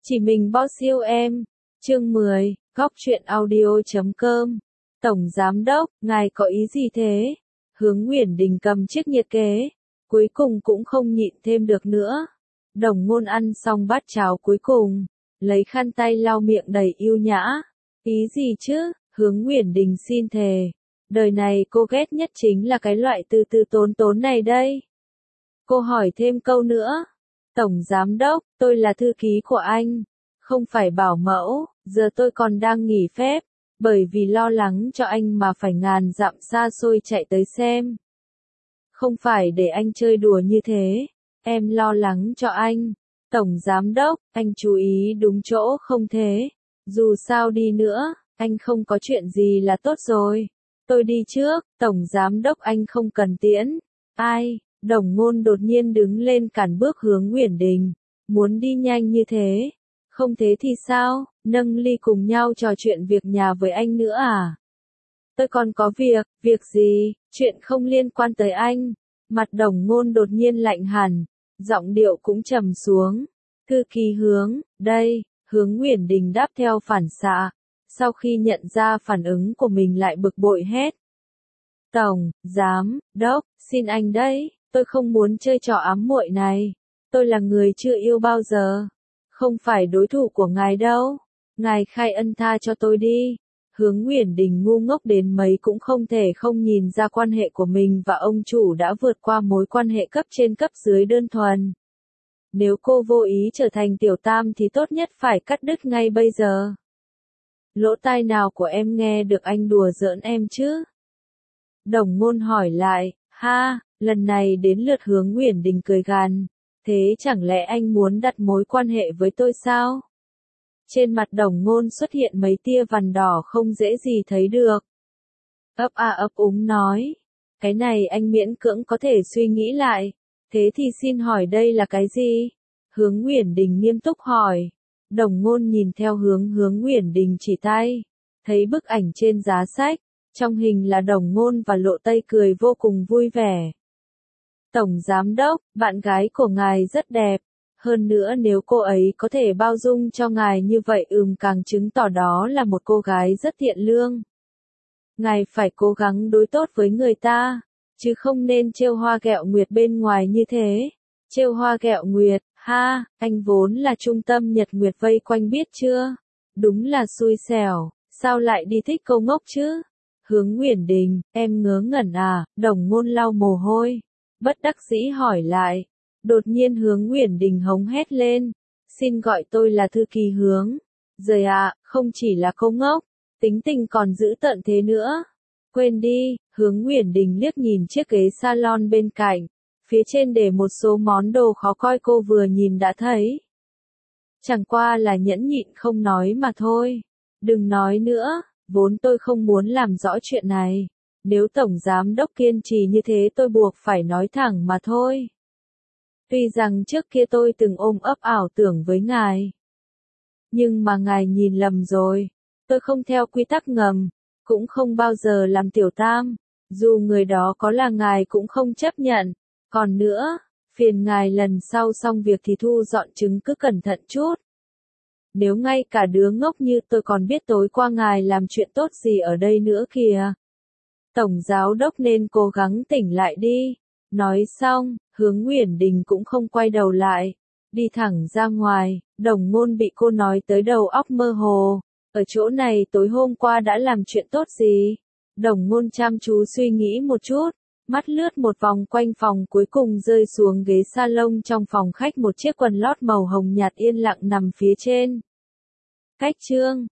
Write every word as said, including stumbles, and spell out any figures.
Chỉ mình boss yêu em. Chương mười, góc truyện audio chấm com. Tổng Giám Đốc, ngài có ý gì thế? Hướng Nguyễn Đình cầm chiếc nhiệt kế. Cuối cùng cũng không nhịn thêm được nữa. Đồng Ngôn ăn xong bát cháo cuối cùng. Lấy khăn tay lau miệng đầy yêu nhã. Ý gì chứ? Hướng Nguyễn Đình xin thề. Đời này cô ghét nhất chính là cái loại từ từ tốn tốn này đây. Cô hỏi thêm câu nữa. Tổng Giám Đốc, tôi là thư ký của anh. Không phải bảo mẫu, giờ tôi còn đang nghỉ phép. Bởi vì lo lắng cho anh mà phải ngàn dặm xa xôi chạy tới xem. Không phải để anh chơi đùa như thế. Em lo lắng cho anh. Tổng Giám Đốc, anh chú ý đúng chỗ không thế. Dù sao đi nữa, anh không có chuyện gì là tốt rồi. Tôi đi trước, Tổng Giám Đốc anh không cần tiễn. Ai? Đồng Ngôn đột nhiên đứng lên cản bước Hướng Nguyễn Đình. Muốn đi nhanh như thế. Không thế thì sao? Nâng ly cùng nhau trò chuyện việc nhà với anh nữa à? Tôi còn có việc. Việc gì? Chuyện không liên quan tới anh. Mặt Đồng Ngôn đột nhiên lạnh hẳn. Giọng điệu cũng trầm xuống. Thư ký Hướng, đây. Hướng Nguyễn Đình đáp theo phản xạ. Sau khi nhận ra phản ứng của mình lại bực bội hét. Tổng, Giám, Đốc, xin anh đấy. Tôi không muốn chơi trò ám muội này. Tôi là người chưa yêu bao giờ. Không phải đối thủ của ngài đâu. Ngài khai ân tha cho tôi đi. Hướng Nguyễn Đình ngu ngốc đến mấy cũng không thể không nhìn ra quan hệ của mình và ông chủ đã vượt qua mối quan hệ cấp trên cấp dưới đơn thuần. Nếu cô vô ý trở thành tiểu tam thì tốt nhất phải cắt đứt ngay bây giờ. Lỗ tai nào của em nghe được anh đùa giỡn em chứ? Đồng Ngôn hỏi lại. Ha, lần này đến lượt Hướng Nguyễn Đình cười gằn. Thế chẳng lẽ anh muốn đặt mối quan hệ với tôi sao? Trên mặt Đồng Ngôn xuất hiện mấy tia vằn đỏ không dễ gì thấy được. Ấp a ấp úng nói. Cái này anh miễn cưỡng có thể suy nghĩ lại. Thế thì xin hỏi đây là cái gì? Hướng Nguyễn Đình nghiêm túc hỏi. Đồng Ngôn nhìn theo hướng Hướng Nguyễn Đình chỉ tay. Thấy bức ảnh trên giá sách. Trong hình là Đồng Ngôn và Lộ Tây cười vô cùng vui vẻ. Tổng Giám Đốc, bạn gái của ngài rất đẹp. Hơn nữa nếu cô ấy có thể bao dung cho ngài như vậy ừm càng chứng tỏ đó là một cô gái rất thiện lương. Ngài phải cố gắng đối tốt với người ta, chứ không nên trêu hoa ghẹo nguyệt bên ngoài như thế. Trêu hoa ghẹo nguyệt, ha, anh vốn là trung tâm nhật nguyệt vây quanh biết chưa? Đúng là xui xẻo, sao lại đi thích câu ngốc chứ? Hướng Nguyễn Đình, em ngớ ngẩn à? Đồng Ngôn lau mồ hôi. Bất đắc dĩ hỏi lại. Đột nhiên Hướng Nguyễn Đình hống hét lên. Xin gọi tôi là thư ký Hướng. Rồi à, không chỉ là câu ngốc, tính tình còn dữ tợn thế nữa. Quên đi, Hướng Nguyễn Đình liếc nhìn chiếc ghế salon bên cạnh. Phía trên để một số món đồ khó coi cô vừa nhìn đã thấy. Chẳng qua là nhẫn nhịn không nói mà thôi. Đừng nói nữa, vốn tôi không muốn làm rõ chuyện này. Nếu Tổng Giám Đốc kiên trì như thế tôi buộc phải nói thẳng mà thôi. Tuy rằng trước kia tôi từng ôm ấp ảo tưởng với ngài. Nhưng mà ngài nhìn lầm rồi. Tôi không theo quy tắc ngầm. Cũng không bao giờ làm tiểu tam. Dù người đó có là ngài cũng không chấp nhận. Còn nữa, phiền ngài lần sau xong việc thì thu dọn chứng cứ cẩn thận chút. Nếu ngay cả đứa ngốc như tôi còn biết tối qua ngài làm chuyện tốt gì ở đây nữa kìa. Tổng Giáo Đốc nên cố gắng tỉnh lại đi. Nói xong, Hướng Nguyễn Đình cũng không quay đầu lại. Đi thẳng ra ngoài, Đồng Ngôn bị cô nói tới đầu óc mơ hồ. Ở chỗ này tối hôm qua đã làm chuyện tốt gì? Đồng Ngôn chăm chú suy nghĩ một chút. Mắt lướt một vòng quanh phòng cuối cùng rơi xuống ghế salon trong phòng khách một chiếc quần lót màu hồng nhạt yên lặng nằm phía trên. Cách chương